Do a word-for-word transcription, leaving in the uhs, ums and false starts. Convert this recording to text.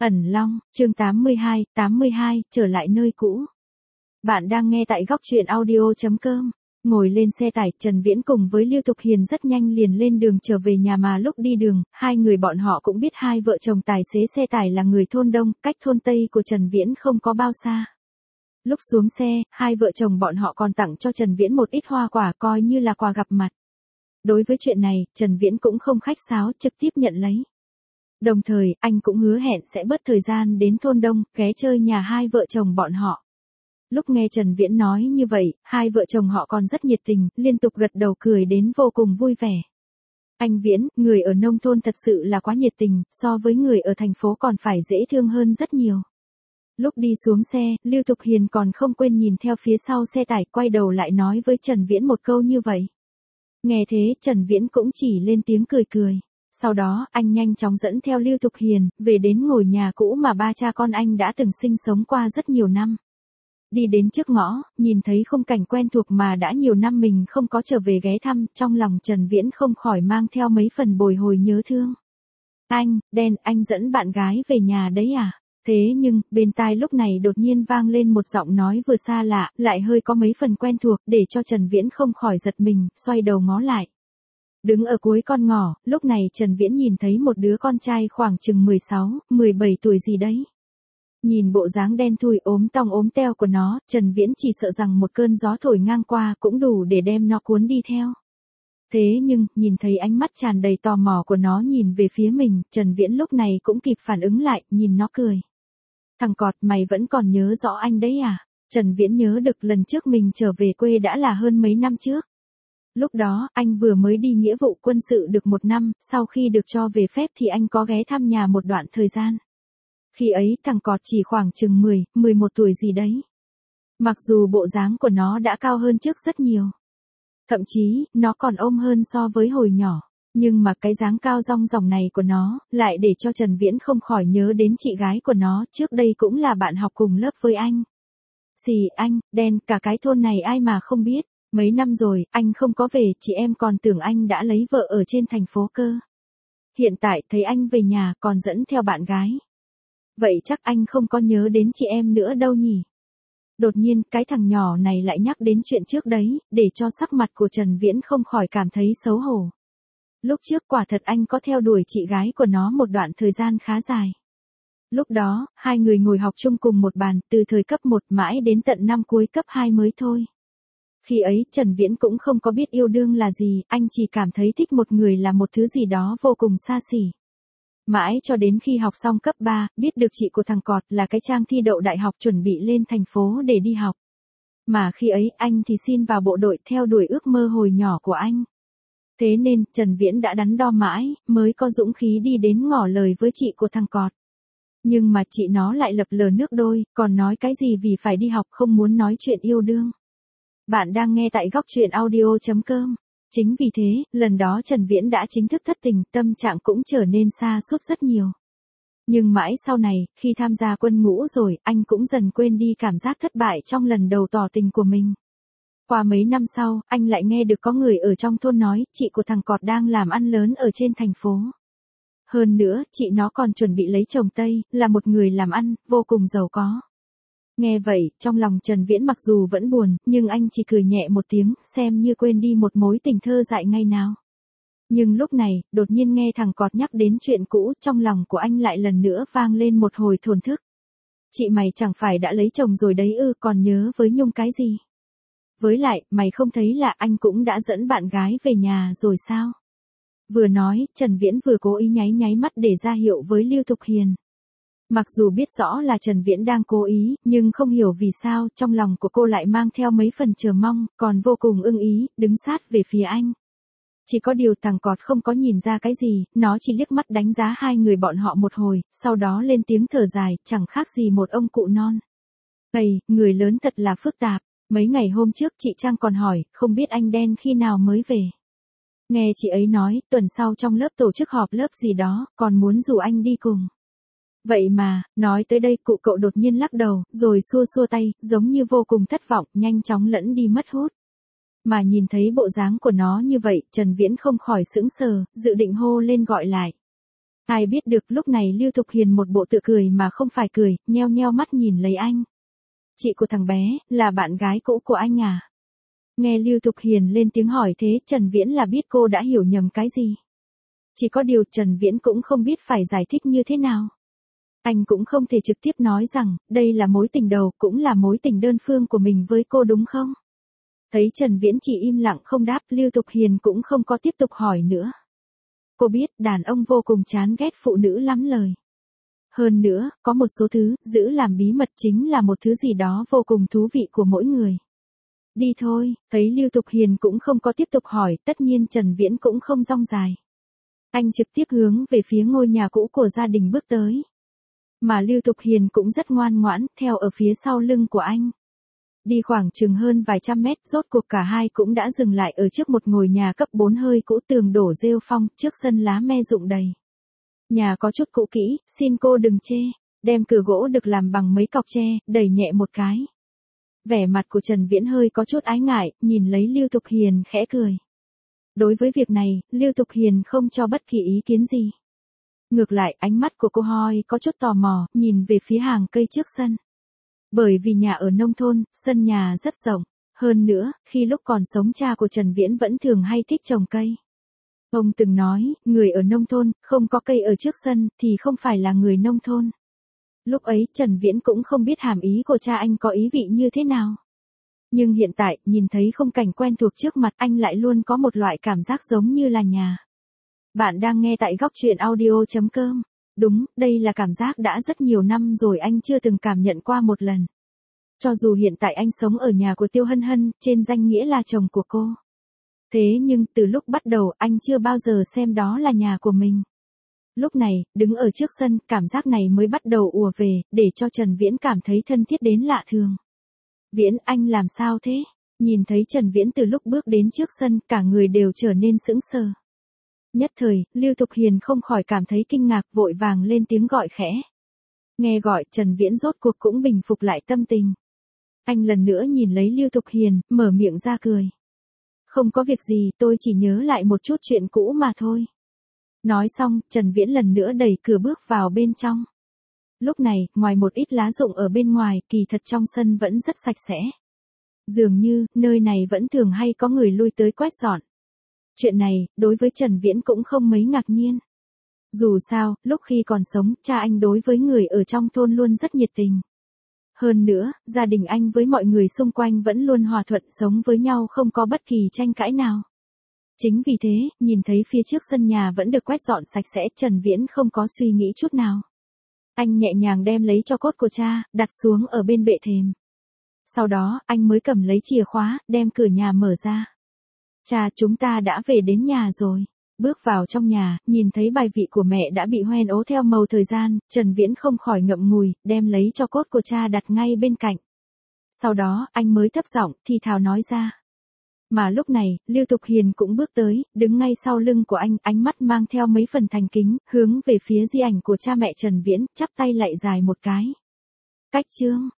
Ẩn Long, chương tám mươi hai, tám mươi hai, trở lại nơi cũ. Bạn đang nghe tại góc truyện audio chấm com. Ngồi lên xe tải, Trần Viễn cùng với Lưu Thục Hiền rất nhanh liền lên đường trở về nhà mà lúc đi đường, hai người bọn họ cũng biết hai vợ chồng tài xế xe tải là người thôn Đông, cách thôn Tây của Trần Viễn không có bao xa. Lúc xuống xe, hai vợ chồng bọn họ còn tặng cho Trần Viễn một ít hoa quả coi như là quà gặp mặt. Đối với chuyện này, Trần Viễn cũng không khách sáo, trực tiếp nhận lấy. Đồng thời, anh cũng hứa hẹn sẽ bớt thời gian đến thôn Đông, ghé chơi nhà hai vợ chồng bọn họ. Lúc nghe Trần Viễn nói như vậy, hai vợ chồng họ còn rất nhiệt tình, liên tục gật đầu cười đến vô cùng vui vẻ. Anh Viễn, người ở nông thôn thật sự là quá nhiệt tình, so với người ở thành phố còn phải dễ thương hơn rất nhiều. Lúc đi xuống xe, Lưu Thục Hiền còn không quên nhìn theo phía sau xe tải, quay đầu lại nói với Trần Viễn một câu như vậy. Nghe thế, Trần Viễn cũng chỉ lên tiếng cười cười. Sau đó, anh nhanh chóng dẫn theo Lưu Thục Hiền, về đến ngôi nhà cũ mà ba cha con anh đã từng sinh sống qua rất nhiều năm. Đi đến trước ngõ, nhìn thấy khung cảnh quen thuộc mà đã nhiều năm mình không có trở về ghé thăm, trong lòng Trần Viễn không khỏi mang theo mấy phần bồi hồi nhớ thương. Anh, Đen, anh dẫn bạn gái về nhà đấy à? Thế nhưng, bên tai lúc này đột nhiên vang lên một giọng nói vừa xa lạ, lại hơi có mấy phần quen thuộc, để cho Trần Viễn không khỏi giật mình, xoay đầu ngó lại. Đứng ở cuối con ngõ, lúc này Trần Viễn nhìn thấy một đứa con trai khoảng chừng mười sáu, mười bảy tuổi gì đấy. Nhìn bộ dáng đen thui ốm tong ốm teo của nó, Trần Viễn chỉ sợ rằng một cơn gió thổi ngang qua cũng đủ để đem nó cuốn đi theo. Thế nhưng, nhìn thấy ánh mắt tràn đầy tò mò của nó nhìn về phía mình, Trần Viễn lúc này cũng kịp phản ứng lại, nhìn nó cười. Thằng cọt, mày vẫn còn nhớ rõ anh đấy à? Trần Viễn nhớ được lần trước mình trở về quê đã là hơn mấy năm trước. Lúc đó, anh vừa mới đi nghĩa vụ quân sự được một năm, sau khi được cho về phép thì anh có ghé thăm nhà một đoạn thời gian. Khi ấy, thằng cọt chỉ khoảng chừng mười, mười một tuổi gì đấy. Mặc dù bộ dáng của nó đã cao hơn trước rất nhiều. Thậm chí, nó còn ôm hơn so với hồi nhỏ. Nhưng mà cái dáng cao rong ròng này của nó, lại để cho Trần Viễn không khỏi nhớ đến chị gái của nó, trước đây cũng là bạn học cùng lớp với anh. Xì, anh, Đen, cả cái thôn này ai mà không biết. Mấy năm rồi, anh không có về, chị em còn tưởng anh đã lấy vợ ở trên thành phố cơ. Hiện tại, thấy anh về nhà, còn dẫn theo bạn gái. Vậy chắc anh không có nhớ đến chị em nữa đâu nhỉ? Đột nhiên, cái thằng nhỏ này lại nhắc đến chuyện trước đấy, để cho sắc mặt của Trần Viễn không khỏi cảm thấy xấu hổ. Lúc trước quả thật anh có theo đuổi chị gái của nó một đoạn thời gian khá dài. Lúc đó, hai người ngồi học chung cùng một bàn, từ thời cấp một mãi đến tận năm cuối cấp hai mới thôi. Khi ấy, Trần Viễn cũng không có biết yêu đương là gì, anh chỉ cảm thấy thích một người là một thứ gì đó vô cùng xa xỉ. Mãi cho đến khi học xong cấp ba, biết được chị của thằng cọt là cái trang thi đậu đại học chuẩn bị lên thành phố để đi học. Mà khi ấy, anh thì xin vào bộ đội theo đuổi ước mơ hồi nhỏ của anh. Thế nên, Trần Viễn đã đắn đo mãi, mới có dũng khí đi đến ngỏ lời với chị của thằng cọt. Nhưng mà chị nó lại lập lờ nước đôi, còn nói cái gì vì phải đi học không muốn nói chuyện yêu đương. Bạn đang nghe tại góc truyện audio chấm com. Chính vì thế, lần đó Trần Viễn đã chính thức thất tình, tâm trạng cũng trở nên xa sút rất nhiều. Nhưng mãi sau này, khi tham gia quân ngũ rồi, anh cũng dần quên đi cảm giác thất bại trong lần đầu tỏ tình của mình. Qua mấy năm sau, anh lại nghe được có người ở trong thôn nói, chị của thằng cọt đang làm ăn lớn ở trên thành phố. Hơn nữa, chị nó còn chuẩn bị lấy chồng Tây, là một người làm ăn, vô cùng giàu có. Nghe vậy, trong lòng Trần Viễn mặc dù vẫn buồn, nhưng anh chỉ cười nhẹ một tiếng, xem như quên đi một mối tình thơ dại ngày nào. Nhưng lúc này, đột nhiên nghe thằng cọt nhắc đến chuyện cũ, trong lòng của anh lại lần nữa vang lên một hồi thổn thức. Chị mày chẳng phải đã lấy chồng rồi đấy ư, còn nhớ với Nhung cái gì? Với lại, mày không thấy là anh cũng đã dẫn bạn gái về nhà rồi sao? Vừa nói, Trần Viễn vừa cố ý nháy nháy mắt để ra hiệu với Lưu Thục Hiền. Mặc dù biết rõ là Trần Viễn đang cố ý, nhưng không hiểu vì sao, trong lòng của cô lại mang theo mấy phần chờ mong, còn vô cùng ưng ý, đứng sát về phía anh. Chỉ có điều thằng cọt không có nhìn ra cái gì, nó chỉ liếc mắt đánh giá hai người bọn họ một hồi, sau đó lên tiếng thở dài, chẳng khác gì một ông cụ non. Ây, người lớn thật là phức tạp, mấy ngày hôm trước chị Trang còn hỏi, không biết anh Đen khi nào mới về. Nghe chị ấy nói, tuần sau trong lớp tổ chức họp lớp gì đó, còn muốn rủ anh đi cùng. Vậy mà, nói tới đây cụ cậu đột nhiên lắc đầu, rồi xua xua tay, giống như vô cùng thất vọng, nhanh chóng lẫn đi mất hút. Mà nhìn thấy bộ dáng của nó như vậy, Trần Viễn không khỏi sững sờ, dự định hô lên gọi lại. Ai biết được lúc này Lưu Thục Hiền một bộ tựa cười mà không phải cười, nheo nheo mắt nhìn lấy anh. Chị của thằng bé, là bạn gái cũ của anh à? Nghe Lưu Thục Hiền lên tiếng hỏi thế, Trần Viễn là biết cô đã hiểu nhầm cái gì. Chỉ có điều Trần Viễn cũng không biết phải giải thích như thế nào. Anh cũng không thể trực tiếp nói rằng, đây là mối tình đầu, cũng là mối tình đơn phương của mình với cô đúng không? Thấy Trần Viễn chỉ im lặng không đáp, Lưu Thục Hiền cũng không có tiếp tục hỏi nữa. Cô biết đàn ông vô cùng chán ghét phụ nữ lắm lời. Hơn nữa, có một số thứ, giữ làm bí mật chính là một thứ gì đó vô cùng thú vị của mỗi người. Đi thôi, thấy Lưu Thục Hiền cũng không có tiếp tục hỏi, tất nhiên Trần Viễn cũng không rong dài. Anh trực tiếp hướng về phía ngôi nhà cũ của gia đình bước tới. Mà Lưu Thục Hiền cũng rất ngoan ngoãn, theo ở phía sau lưng của anh. Đi khoảng chừng hơn vài trăm mét, rốt cuộc cả hai cũng đã dừng lại ở trước một ngôi nhà cấp bốn hơi cũ, tường đổ rêu phong, trước sân lá me rụng đầy. Nhà có chút cũ kỹ, xin cô đừng chê, đem cửa gỗ được làm bằng mấy cọc tre, đẩy nhẹ một cái. Vẻ mặt của Trần Viễn hơi có chút ái ngại, nhìn lấy Lưu Thục Hiền khẽ cười. Đối với việc này, Lưu Thục Hiền không cho bất kỳ ý kiến gì. Ngược lại, ánh mắt của cô Hoi có chút tò mò, nhìn về phía hàng cây trước sân. Bởi vì nhà ở nông thôn, sân nhà rất rộng. Hơn nữa, khi lúc còn sống cha của Trần Viễn vẫn thường hay thích trồng cây. Ông từng nói, người ở nông thôn, không có cây ở trước sân, thì không phải là người nông thôn. Lúc ấy, Trần Viễn cũng không biết hàm ý của cha anh có ý vị như thế nào. Nhưng hiện tại, nhìn thấy khung cảnh quen thuộc trước mặt, anh lại luôn có một loại cảm giác giống như là nhà. Bạn đang nghe tại góc truyện audio chấm com. Đúng, đây là cảm giác đã rất nhiều năm rồi anh chưa từng cảm nhận qua một lần. Cho dù hiện tại anh sống ở nhà của Tiêu Hân Hân, trên danh nghĩa là chồng của cô. Thế nhưng từ lúc bắt đầu anh chưa bao giờ xem đó là nhà của mình. Lúc này, đứng ở trước sân, cảm giác này mới bắt đầu ùa về, để cho Trần Viễn cảm thấy thân thiết đến lạ thường. Viễn, anh làm sao thế? Nhìn thấy Trần Viễn từ lúc bước đến trước sân, cả người đều trở nên sững sờ. Nhất thời, Lưu Thục Hiền không khỏi cảm thấy kinh ngạc, vội vàng lên tiếng gọi khẽ. Nghe gọi, Trần Viễn rốt cuộc cũng bình phục lại tâm tình. Anh lần nữa nhìn lấy Lưu Thục Hiền, mở miệng ra cười. Không có việc gì, tôi chỉ nhớ lại một chút chuyện cũ mà thôi. Nói xong, Trần Viễn lần nữa đẩy cửa bước vào bên trong. Lúc này, ngoài một ít lá rụng ở bên ngoài, kỳ thật trong sân vẫn rất sạch sẽ. Dường như, nơi này vẫn thường hay có người lui tới quét dọn. Chuyện này, đối với Trần Viễn cũng không mấy ngạc nhiên. Dù sao, lúc khi còn sống, cha anh đối với người ở trong thôn luôn rất nhiệt tình. Hơn nữa, gia đình anh với mọi người xung quanh vẫn luôn hòa thuận sống với nhau, không có bất kỳ tranh cãi nào. Chính vì thế, nhìn thấy phía trước sân nhà vẫn được quét dọn sạch sẽ, Trần Viễn không có suy nghĩ chút nào. Anh nhẹ nhàng đem lấy tro cốt của cha, đặt xuống ở bên bệ thềm. Sau đó, anh mới cầm lấy chìa khóa, đem cửa nhà mở ra. Cha, chúng ta đã về đến nhà rồi. Bước vào trong nhà, nhìn thấy bài vị của mẹ đã bị hoen ố theo màu thời gian, Trần Viễn không khỏi ngậm ngùi, đem lấy tro cốt của cha đặt ngay bên cạnh. Sau đó, anh mới thấp giọng, thì thào nói ra. Mà lúc này, Lưu Thục Hiền cũng bước tới, đứng ngay sau lưng của anh, ánh mắt mang theo mấy phần thành kính, hướng về phía di ảnh của cha mẹ Trần Viễn, chắp tay lạy dài một cái. Cách chương.